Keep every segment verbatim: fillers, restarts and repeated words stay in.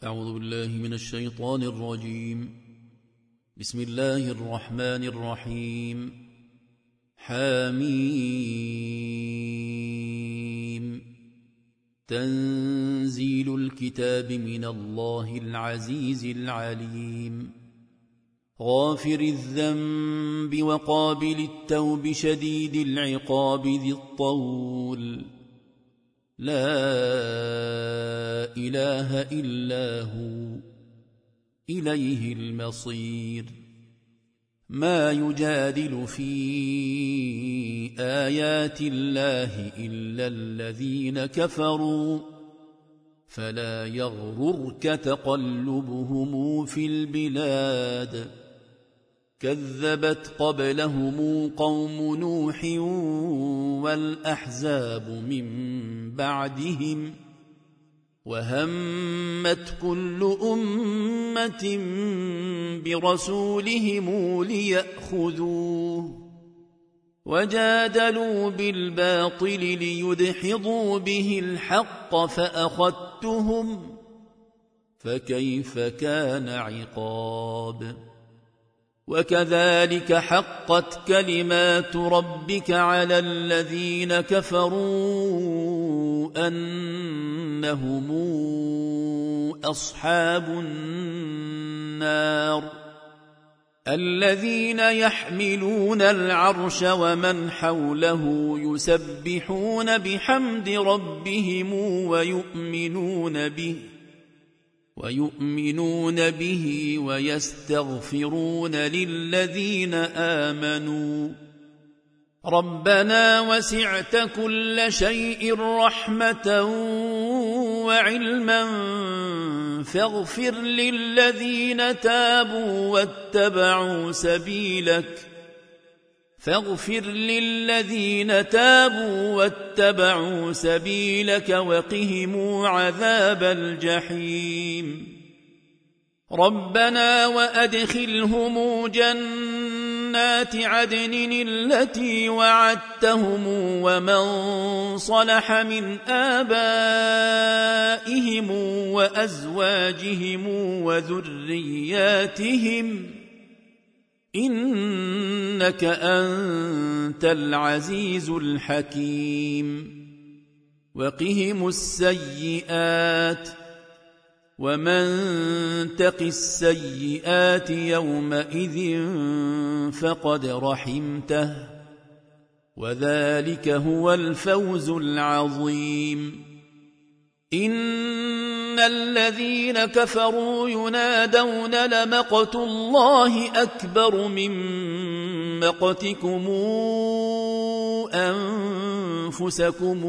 أعوذ بالله من الشيطان الرجيم. بسم الله الرحمن الرحيم. حميم. تنزيل الكتاب من الله العزيز العليم. غافر الذنب وقابل التوب شديد العقاب ذي الطول. لا إله إلا هو إليه المصير. ما يجادل في آيات الله إلا الذين كفروا فلا يغررك تقلبهم في البلاد. كذبت قبلهم قوم نوح والأحزاب من بعدهم وهمت كل أمة برسولهم ليأخذوه وجادلوا بالباطل ليدحضوا به الحق فأخذتهم فكيف كان عقاب. وكذلك حقت كلمات ربك على الذين كفروا أنهم أصحاب النار. الذين يحملون العرش ومن حوله يسبحون بحمد ربهم ويؤمنون به ويؤمنون به ويستغفرون للذين آمنوا ربنا وسعت كل شيء رحمة وعلما فاغفر للذين تابوا واتبعوا سبيلك فاغفر للذين تابوا واتبعوا سبيلك وقهم عذاب الجحيم. ربنا وأدخلهم جنات عدن التي وعدتهم ومن صلح من آبائهم وأزواجهم وذرياتهم إنك أنت العزيز الحكيم. وقهم السيئات ومن تق السيئات يومئذ فقد رحمته وذلك هو الفوز العظيم. إن الذين كفروا ينادون لمقت الله أكبر من مقتكم أنفسكم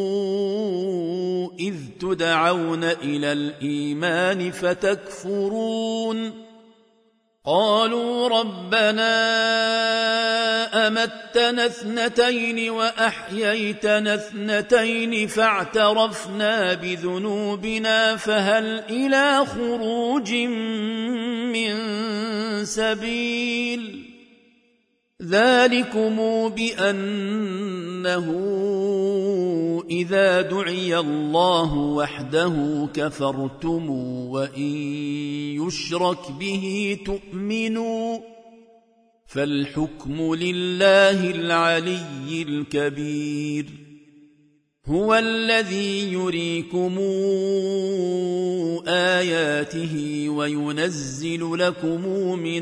إذ تدعون إلى الإيمان فتكفرون. قالوا ربنا أمتنا اثنتين وأحييتنا اثنتين فاعترفنا بذنوبنا فهل إلى خروج من سبيل. ذلكم بأنه إذا دعي الله وحده كفرتم وإن يشرك به تؤمنوا فالحكم لله العلي الكبير. هو الذي يريكم آياته وينزل لكم من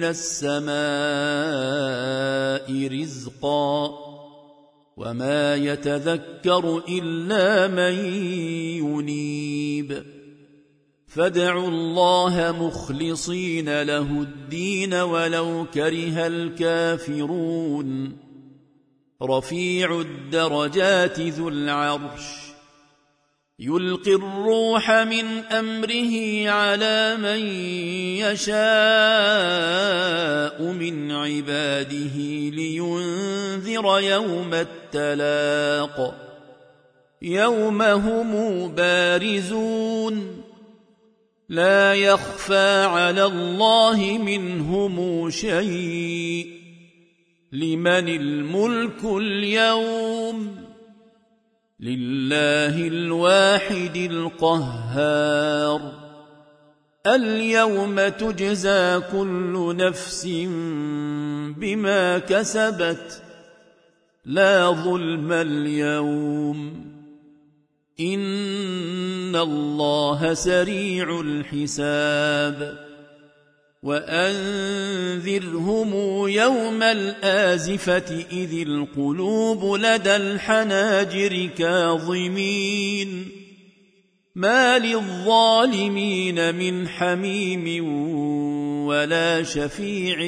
السماء رزقا وما يتذكر إلا من ينيب. فادعوا الله مخلصين له الدين ولو كره الكافرون. رفيع الدرجات ذو العرش يلقي الروح من أمره على من يشاء من عباده لينذر يوم التلاق يوم هم بارزون لا يخفى على الله منهم شيء. لمن الملك اليوم لله الواحد القهار. اليوم تجزى كل نفس بما كسبت لا ظلم اليوم إن الله سريع الحساب وأنذرهم يوم الآزفة إذ القلوب لدى الحناجر كاظمين ما للظالمين من حميم ولا شفيع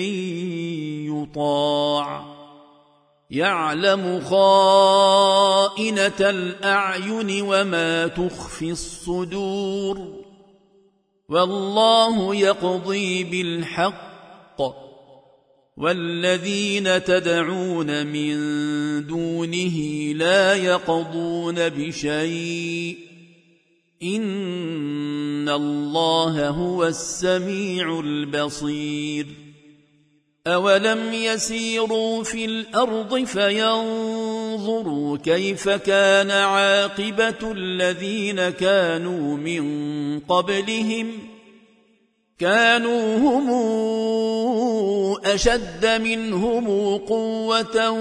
يطاع يعلم خائنة الأعين وما تخفي الصدور والله يقضي بالحق والذين تدعون من دونه لا يقضون بشيء إن الله هو السميع البصير أولم يسيروا في الأرض فينظروا كيف كان عاقبة الذين كانوا من قبلهم كانوا هم أشد منهم قوة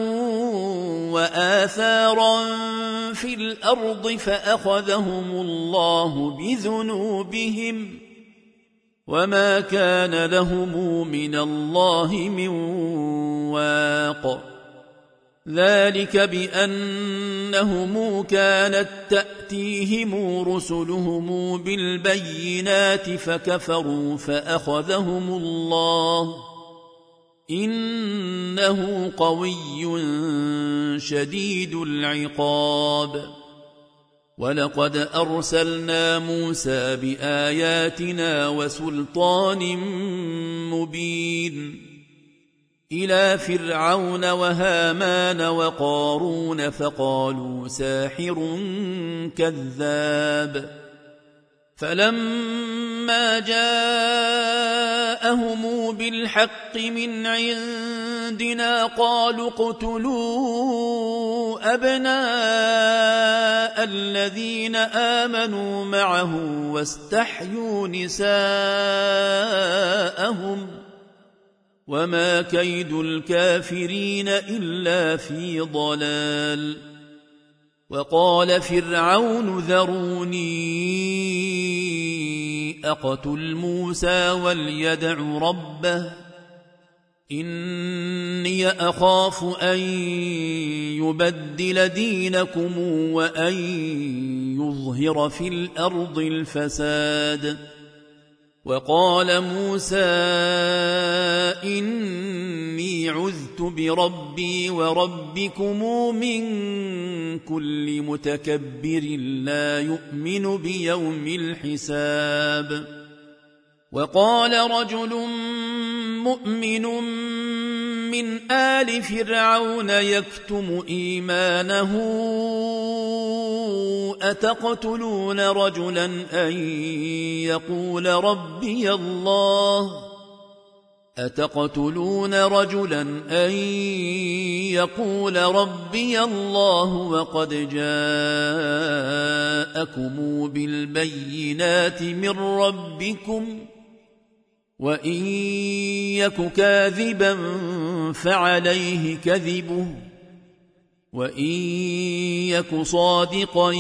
وآثارا في الأرض فأخذهم الله بذنوبهم وما كان لهم من الله من واق ذلك بأنهم كانت تأتيهم رسلهم بالبينات فكفروا فأخذهم الله إنه قوي شديد العقاب ولقد أرسلنا موسى بآياتنا وسلطان مبين إلى فرعون وهامان وقارون فقالوا ساحر كذاب فلما جاءهم بالحق من عندنا قالوا اقتلوا أبناء الذين آمنوا معه واستحيوا نساءهم وما كيد الكافرين إلا في ضلال وقال فرعون ذروني أقتل موسى وليدع ربه إني أخاف أن يبدل دينكم وأن يظهر في الأرض الفساد وقال موسى إني عذت بربي وربكم من كل متكبر لا يؤمن بيوم الحساب وقال رجل مؤمن من آل فرعون يكتم إيمانه أتقتلون رجلا أن يقول ربي الله أتقتلون رجلا أن يقول ربي الله وقد جاءكم بالبينات من ربكم وإن يك كاذبا فعليه كذبه وإن يك صادقا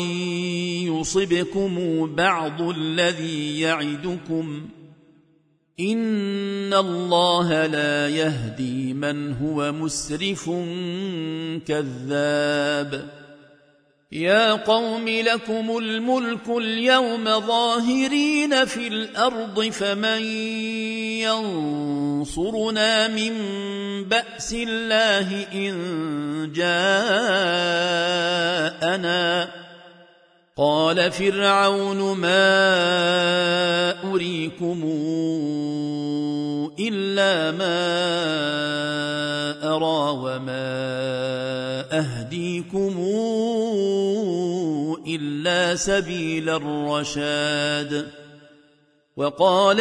يصبكم بعض الذي يعدكم إن الله لا يهدي من هو مسرف كذاب يا قوم لكم الملك اليوم ظاهرين في الأرض فمن ينصرنا من بأس الله إن جاءنا قال فرعون ما أريكم إلا ما أرى وما أهديكم إلا سبيل الرشاد وقال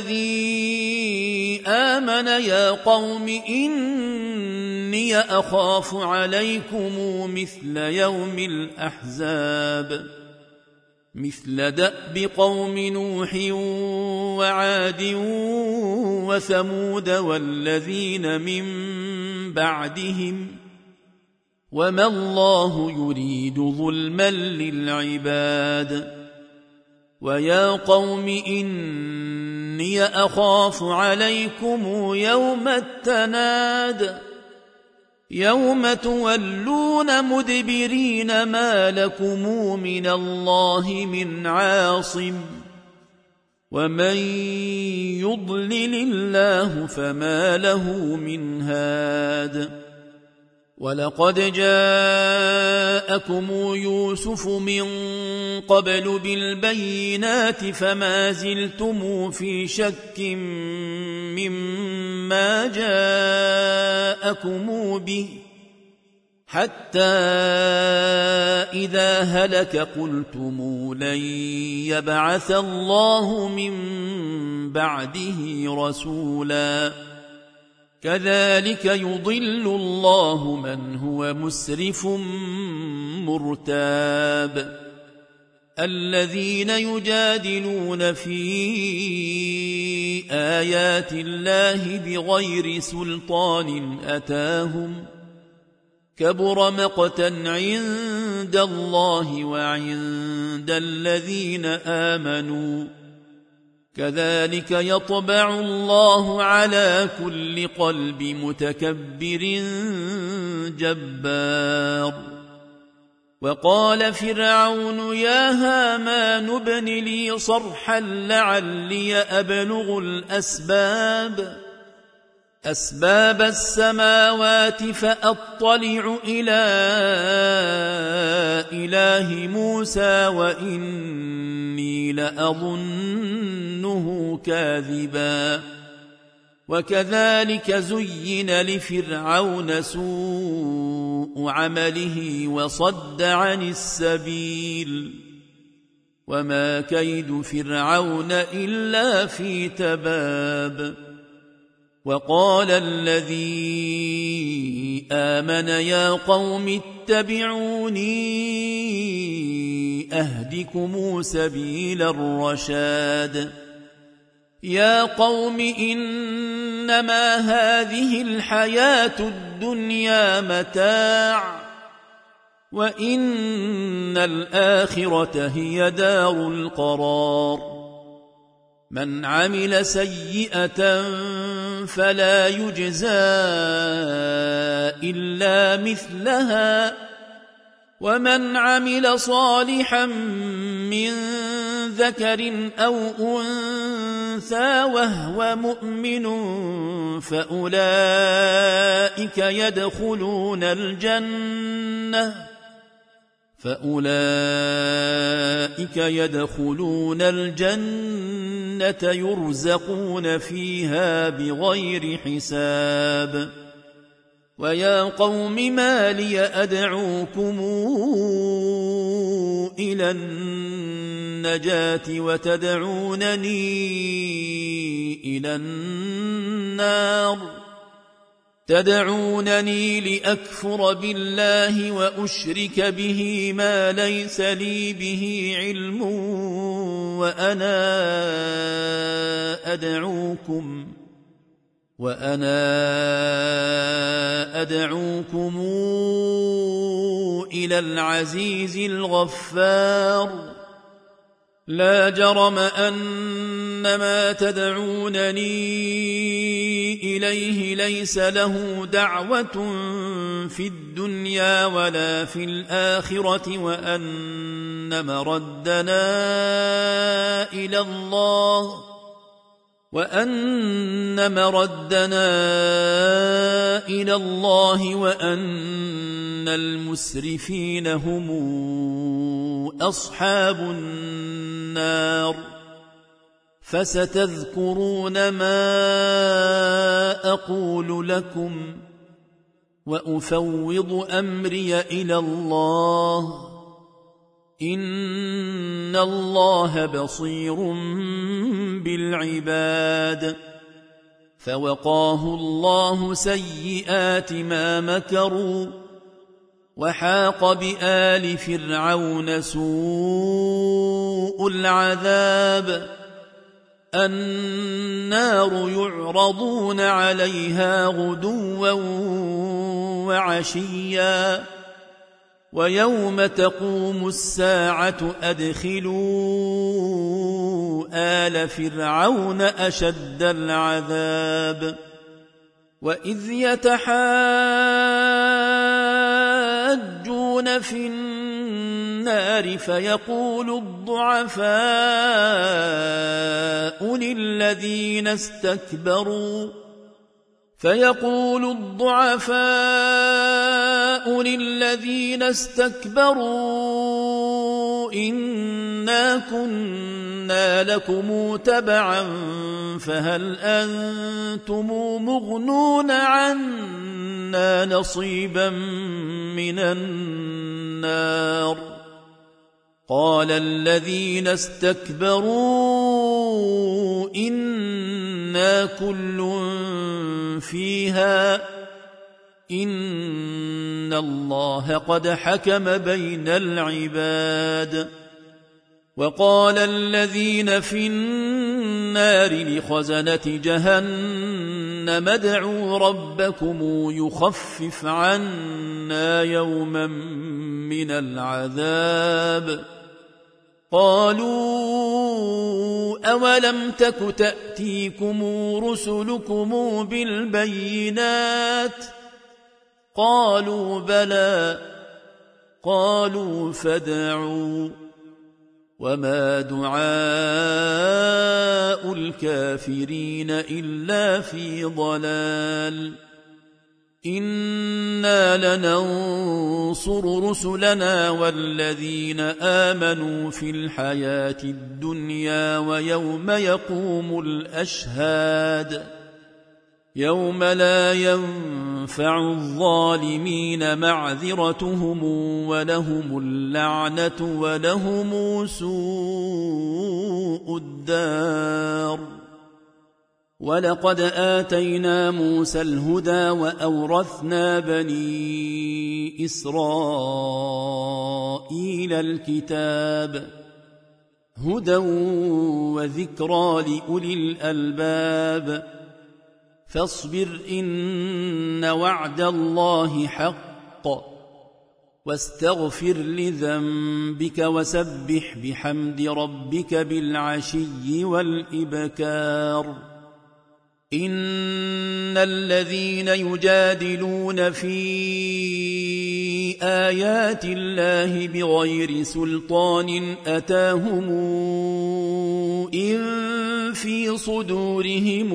الذي آمن يا قوم إني أخاف عليكم مثل يوم الأحزاب مثل دأب قوم نوح وعاد وثمود والذين من بعدهم وما الله يريد ظلما للعباد ويا قوم إني أخاف عليكم يوم التناد يوم تولون مدبرين ما لكم من الله من عاصم ومن يضلل الله فما له من هاد ولقد جاءكم يوسف من قبل بالبينات فما زلتم في شك مما جاءكم به حتى إذا هلك قلتم لن يبعث الله من بعده رسولا كذلك يضل الله من هو مسرف مرتاب الذين يجادلون في آيات الله بغير سلطان أتاهم كبر مقتا عند الله وعند الذين آمنوا كذلك يطبع الله على كل قلب متكبر جبار وقال فرعون يا هامان ابن لي صرحا لعلي أبلغ الأسباب أسباب السماوات فأطلع إلى إله موسى وإني لأظنه كاذبا وكذلك زين لفرعون سوء عمله وصد عن السبيل وما كيد فرعون إلا في تباب وقال الذي آمن يا قوم اتبعوني أهدكم سبيل الرشاد يا قوم إنما هذه الحياة الدنيا متاع وإن الآخرة هي دار القرار من عمل سيئة فلا يجزى إلا مثلها ومن عمل صالحا من ذكر أو أنثى وهو مؤمن فأولئك يدخلون الجنة فأولئك يدخلون الجنة يرزقون فيها بغير حساب ويا قوم ما لي أدعوكم إلى النجاة وتدعونني إلى النار تدعونني لأكفر بالله وأشرك به ما ليس لي به علم وأنا أدعوكم وأنا أدعوكم إلى العزيز الغفار لا جرم أن ما تدعونني إليه ليس له دعوة في الدنيا ولا في الآخرة وأن مردنا إلى الله وأن مردنا إلى الله وأن المسرفين هم أصحاب النار فستذكرون ما أقول لكم وأفوض أمري إلى الله إن الله بصير بالعباد فوقاه الله سيئات ما مكروا وحاق بآل فرعون سوء العذاب النار يعرضون عليها غدوا وعشيا ويوم تقوم الساعة أدخلوا آل فرعون أشد العذاب وإذ يتحاجون في النار فيقول الضعفاء للذين استكبروا فيقول الضعفاء للذين استكبروا إنا كنا لكم تبعا فهل أنتم مغنون عنا نصيبا من النار قال الذين استكبروا إنا كل فيها إن الله قد حكم بين العباد وقال الذين في النار لخزنة جهنم ادعوا ربكم يخفف عنا يوما من العذاب قالوا أولم تك تأتيكم رسلكم بالبينات قالوا بلى قالوا فادعوا وما دعاء الكافرين إلا في ضلال إنا لننصر رسلنا والذين آمنوا في الحياة الدنيا ويوم يقوم الأشهاد يوم لا ينفع الظالمين معذرتهم ولهم اللعنة ولهم سوء الدار ولقد آتينا موسى الهدى وأورثنا بني إسرائيل الكتاب هدى وذكرى لأولي الألباب فاصبر إن وعد الله حق واستغفر لذنبك وسبح بحمد ربك بالعشي والإبكار إن الذين يجادلون في آيات الله بغير سلطان أتاهم إن في صدورهم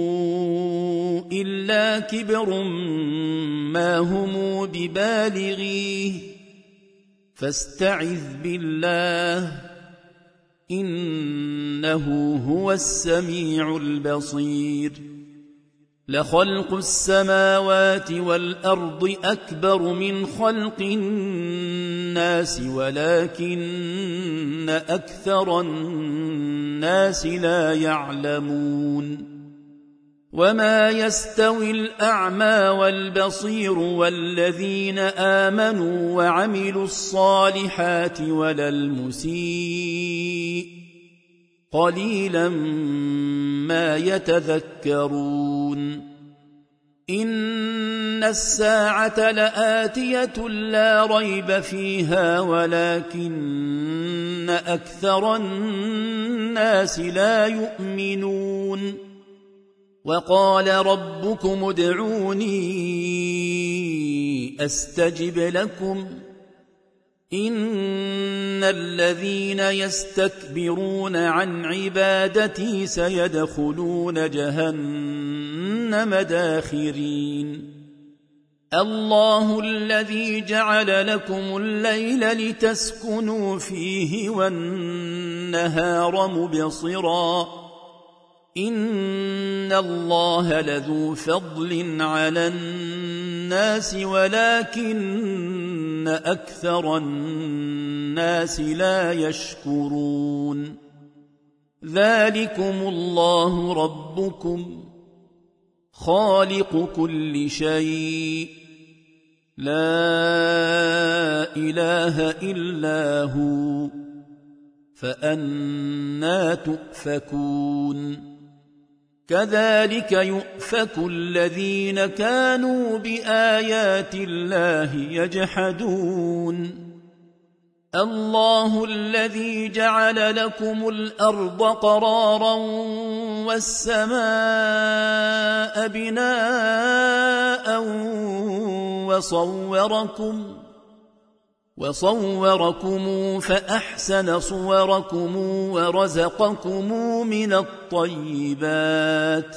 إلا كبر ما هم ببالغيه فاستعذ بالله إنه هو السميع البصير لخلق السماوات والأرض أكبر من خلق الناس ولكن أكثر الناس لا يعلمون وما يستوي الأعمى والبصير والذين آمنوا وعملوا الصالحات ولا المسيء قليلا ما يتذكرون إن الساعة لآتية لا ريب فيها ولكن أكثر الناس لا يؤمنون وقال ربكم ادعوني أستجب لكم إن الذين يستكبرون عن عبادتي سيدخلون جهنم داخرين الله الذي جعل لكم الليل لتسكنوا فيه والنهار مبصرا إن الله لذو فضل على الناس ولكن أكثر الناس لا يشكرون ذلكم الله ربكم خالق كل شيء لا إله إلا هو فأنى تؤفكون كذلك يؤفك الذين كانوا بآيات الله يجحدون الله الذي جعل لكم الأرض قرارا والسماء بناء وصوركم وصوركم فأحسن صوركم ورزقكم من الطيبات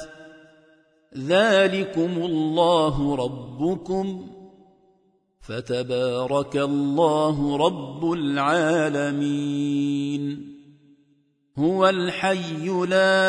ذلكم الله ربكم فتبارك الله رب العالمين هو الحي لا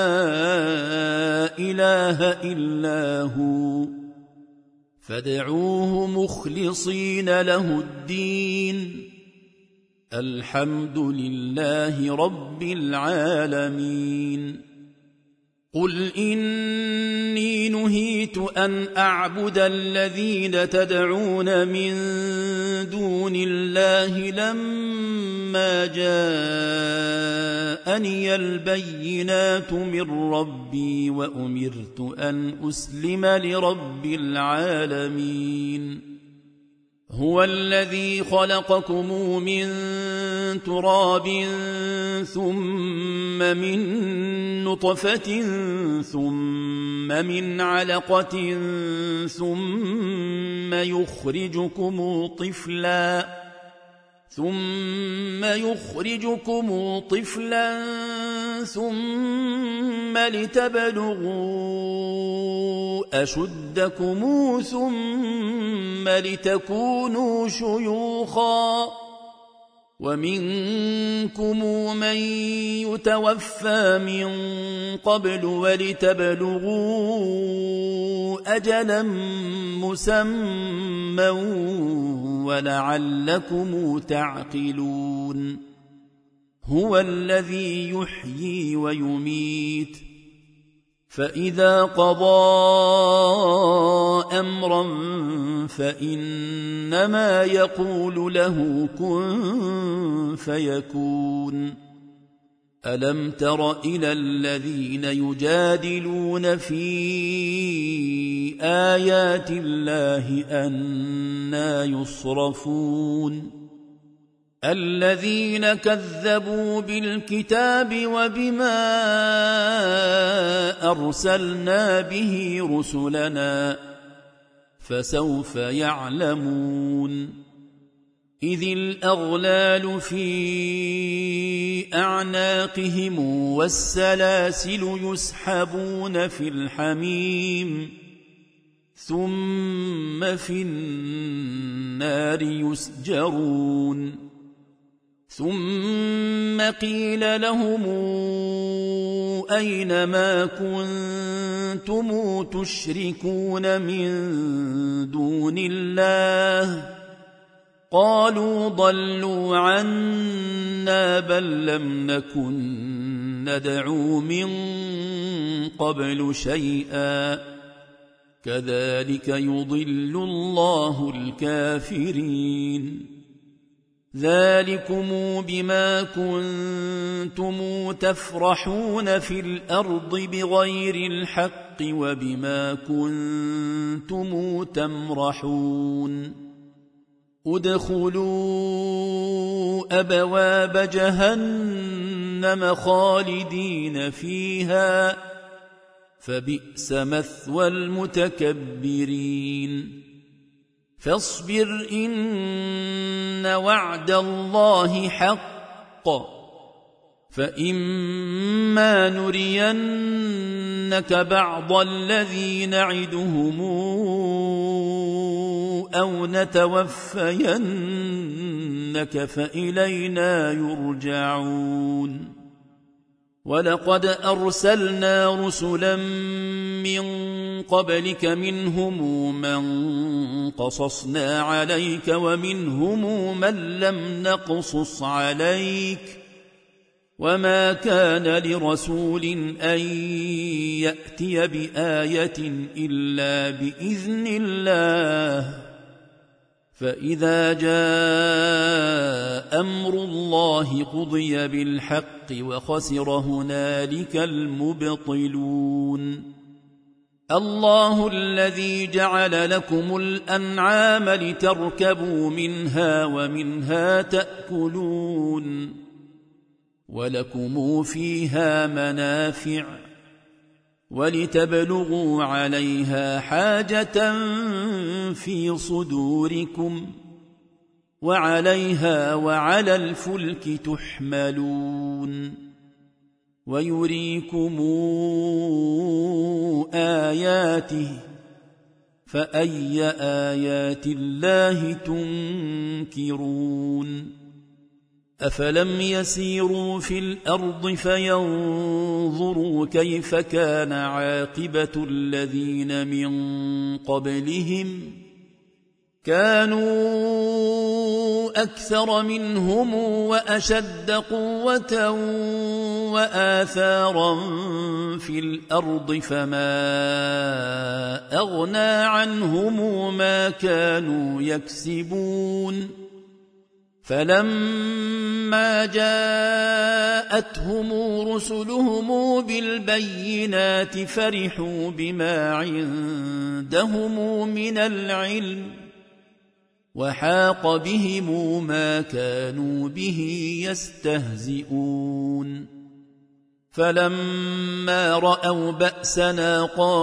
إله إلا هو فادعوه مخلصين له الدين الحمد لله رب العالمين قل إني نهيت أن أعبد الذين تدعون من دون الله لما جاءني البينات من ربي وأمرت أن أسلم لرب العالمين هو الذي خلقكم من تراب ثم من نطفة ثم من علقة ثم يخرجكم طفلا ثم يخرجكم طفلا ثم لتبلغوا أشدكم ثم لتكونوا شيوخا ومنكم من يتوفى من قبل ولتبلغوا أجلا مسمى ولعلكم تعقلون هو الذي يحيي ويميت فإذا قضى أمرا فإنما يقول له كن فيكون ألم تر إلى الذين يجادلون في آيات الله أنى يصرفون الذين كذبوا بالكتاب وبما أرسلنا به رسلنا فسوف يعلمون إذ الأغلال في أعناقهم والسلاسل يسحبون في الحميم ثم في النار يسجرون ثم قيل لهم أين ما كنتم تشركون من دون الله قالوا ضلوا عنا بل لم نكن ندعو من قبل شيئا كذلك يضل الله الكافرين ذلكم بما كنتم تفرحون في الأرض بغير الحق وبما كنتم تمرحون ادخلوا أبواب جهنم خالدين فيها فبئس مثوى المتكبرين فاصبر إن وعد الله حق فإما نرينك بعض الذي نعدهم أو نتوفينك فإلينا يرجعون ولقد أرسلنا رسلا من قبلك منهم من قصصنا عليك ومنهم من لم نقصص عليك وما كان لرسول أن يأتي بآية إلا بإذن الله فإذا جاء أمر الله قضي بالحق وخسر هنالك المبطلون الله الذي جعل لكم الأنعام لتركبوا منها ومنها تأكلون ولكم فيها منافع ولتبلغوا عليها حاجة في صدوركم وعليها وعلى الفلك تحملون ويريكم آياته فأي آيات الله تنكرون أفلم يسيروا في الأرض فينظروا كيف كان عاقبة الذين من قبلهم كانوا أكثر منهم وأشد قوة وآثارا في الأرض فما أغنى عنهم ما كانوا يكسبون فلما جاءتهم رسلهم بالبينات فرحوا بما عندهم من العلم وحاق بهم ما كانوا به يستهزئون فلما رأوا بأسنا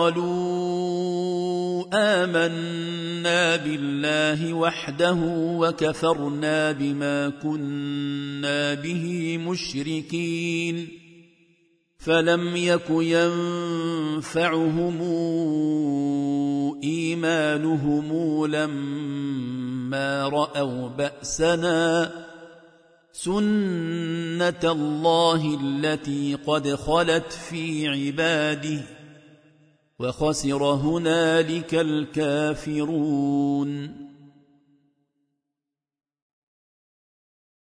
قالوا آمنا بالله وحده وكفرنا بما كنا به مشركين فلم يك ينفعهم إيمانهم لما رأوا بأسنا سنة الله التي قد خلت في عباده وخسر هنالك الكافرون